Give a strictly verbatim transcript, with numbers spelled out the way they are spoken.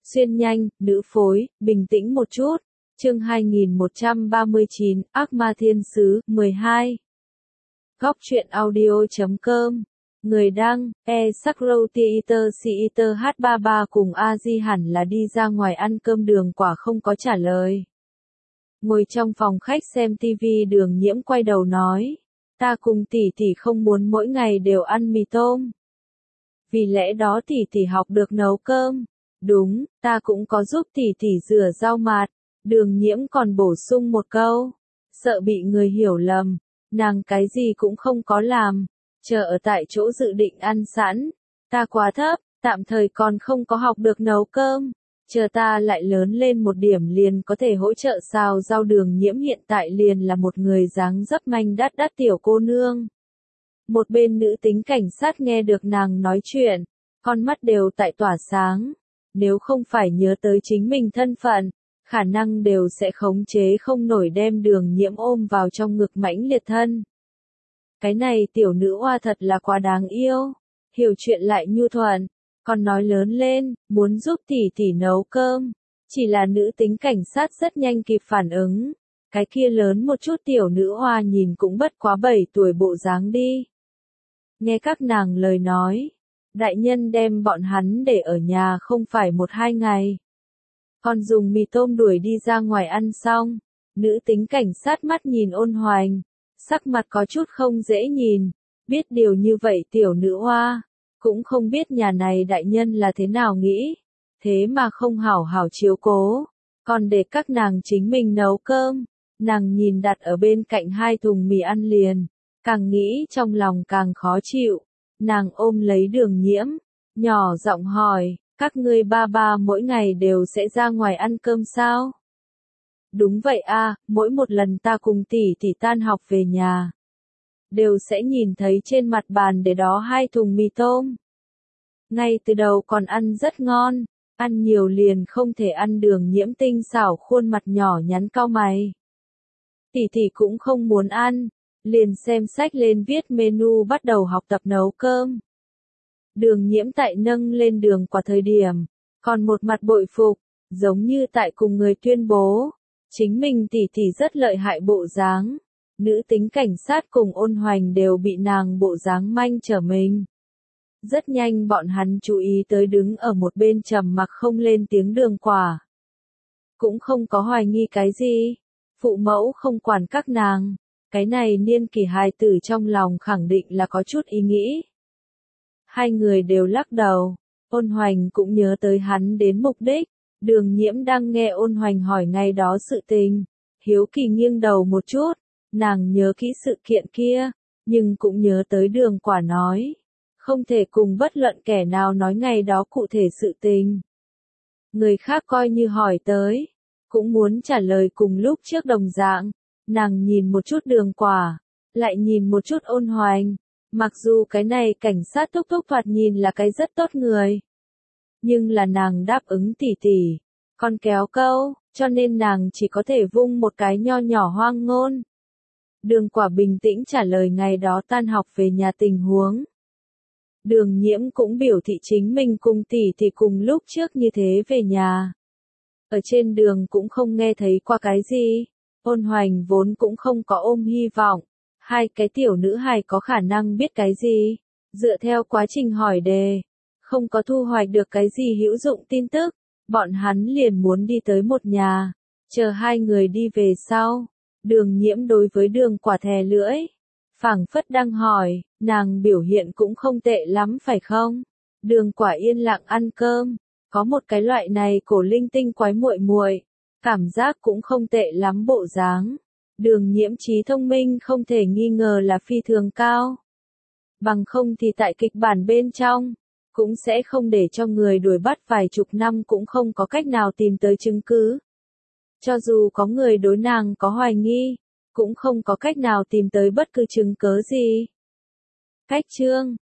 Xuyên nhanh, nữ phối, bình tĩnh một chút. Chương hai nghìn một trăm ba mươi chín, Ác ma thiên sứ, mười hai. Góc truyện audio chấm com. Người đăng, e Sakro Theater Theater H ba mươi ba cùng Aji hẳn là đi ra ngoài ăn cơm. Đường quả không có trả lời. Ngồi trong phòng khách xem tivi, Đường Nhiễm quay đầu nói. Ta cùng tỷ tỷ không muốn mỗi ngày đều ăn mì tôm. Vì lẽ đó tỷ tỷ học được nấu cơm. Đúng, ta cũng có giúp tỷ tỷ rửa rau mạt. Đường Nhiễm còn bổ sung một câu. Sợ bị người hiểu lầm. Nàng cái gì cũng không có làm. Chờ ở tại chỗ dự định ăn sẵn. Ta quá thấp, tạm thời còn không có học được nấu cơm. Chờ ta lại lớn lên một điểm liền có thể hỗ trợ xào rau. Đường Nhiễm hiện tại liền là một người dáng dấp manh đắt đắt tiểu cô nương. Một bên nữ tính cảnh sát nghe được nàng nói chuyện, con mắt đều tại tỏa sáng. Nếu không phải nhớ tới chính mình thân phận, khả năng đều sẽ khống chế không nổi đem Đường Nhiễm ôm vào trong ngực mãnh liệt thân. Cái này tiểu nữ hoa thật là quá đáng yêu, hiểu chuyện lại nhu thuận, còn nói lớn lên, muốn giúp tỷ tỷ nấu cơm. Chỉ là nữ tính cảnh sát rất nhanh kịp phản ứng, cái kia lớn một chút tiểu nữ hoa nhìn cũng bất quá bảy tuổi bộ dáng đi. Nghe các nàng lời nói, đại nhân đem bọn hắn để ở nhà không phải một hai ngày. Còn dùng mì tôm đuổi đi ra ngoài ăn xong, nữ tính cảnh sát mắt nhìn Ôn Hoành, sắc mặt có chút không dễ nhìn, biết điều như vậy tiểu nữ hoa, cũng không biết nhà này đại nhân là thế nào nghĩ, thế mà không hảo hảo chiếu cố, còn để các nàng chính mình nấu cơm. Nàng nhìn đặt ở bên cạnh hai thùng mì ăn liền, càng nghĩ trong lòng càng khó chịu. Nàng ôm lấy Đường Nhiễm, nhỏ giọng hỏi, các ngươi ba ba mỗi ngày đều sẽ ra ngoài ăn cơm sao? Đúng vậy a, mỗi một lần ta cùng tỷ tỷ tan học về nhà, đều sẽ nhìn thấy trên mặt bàn để đó hai thùng mì tôm. Ngay từ đầu còn ăn rất ngon, ăn nhiều liền không thể ăn. Đường Nhiễm tinh xảo khuôn mặt nhỏ nhắn cau mày. Tỷ tỷ cũng không muốn ăn, liền xem sách lên viết menu bắt đầu học tập nấu cơm. Đường Nhiễm tại nâng lên Đường Quả thời điểm, còn một mặt bội phục, giống như tại cùng người tuyên bố, chính mình tỷ tỷ rất lợi hại bộ dáng. Nữ tính cảnh sát cùng Ôn Hoành đều bị nàng bộ dáng manh trở mình. Rất nhanh bọn hắn chú ý tới đứng ở một bên trầm mặc không lên tiếng Đường Quả. Cũng không có hoài nghi cái gì, phụ mẫu không quản các nàng, cái này niên kỷ hài tử trong lòng khẳng định là có chút ý nghĩ. Hai người đều lắc đầu, Ôn Hoành cũng nhớ tới hắn đến mục đích. Đường Nhiễm đang nghe Ôn Hoành hỏi ngày đó sự tình, hiếu kỳ nghiêng đầu một chút, nàng nhớ kỹ sự kiện kia, nhưng cũng nhớ tới Đường Quả nói, không thể cùng bất luận kẻ nào nói ngày đó cụ thể sự tình. Người khác coi như hỏi tới, cũng muốn trả lời cùng lúc trước đồng dạng. Nàng nhìn một chút Đường Quả, lại nhìn một chút Ôn Hoành. Mặc dù cái này cảnh sát thúc thúc thoạt nhìn là cái rất tốt người, nhưng là nàng đáp ứng tỷ tỷ, còn kéo câu, cho nên nàng chỉ có thể vung một cái nho nhỏ hoang ngôn. Đường Quả bình tĩnh trả lời ngày đó tan học về nhà tình huống. Đường Nhiễm cũng biểu thị chính mình cùng tỷ tỷ cùng lúc trước như thế về nhà. Ở trên đường cũng không nghe thấy qua cái gì. Ôn Hoành vốn cũng không có ôm hy vọng, hai cái tiểu nữ hài có khả năng biết cái gì. Dựa theo quá trình hỏi đề, không có thu hoạch được cái gì hữu dụng tin tức, bọn hắn liền muốn đi tới một nhà. Chờ hai người đi về sau, Đường Nhiễm đối với Đường Quả thè lưỡi, phảng phất đang hỏi, nàng biểu hiện cũng không tệ lắm phải không? Đường Quả yên lặng ăn cơm, có một cái loại này cổ linh tinh quái muội muội, cảm giác cũng không tệ lắm bộ dáng. Đường Nhiễm trí thông minh không thể nghi ngờ là phi thường cao. Bằng không thì tại kịch bản bên trong, cũng sẽ không để cho người đuổi bắt vài chục năm cũng không có cách nào tìm tới chứng cứ. Cho dù có người đối nàng có hoài nghi, cũng không có cách nào tìm tới bất cứ chứng cớ gì. Cách chương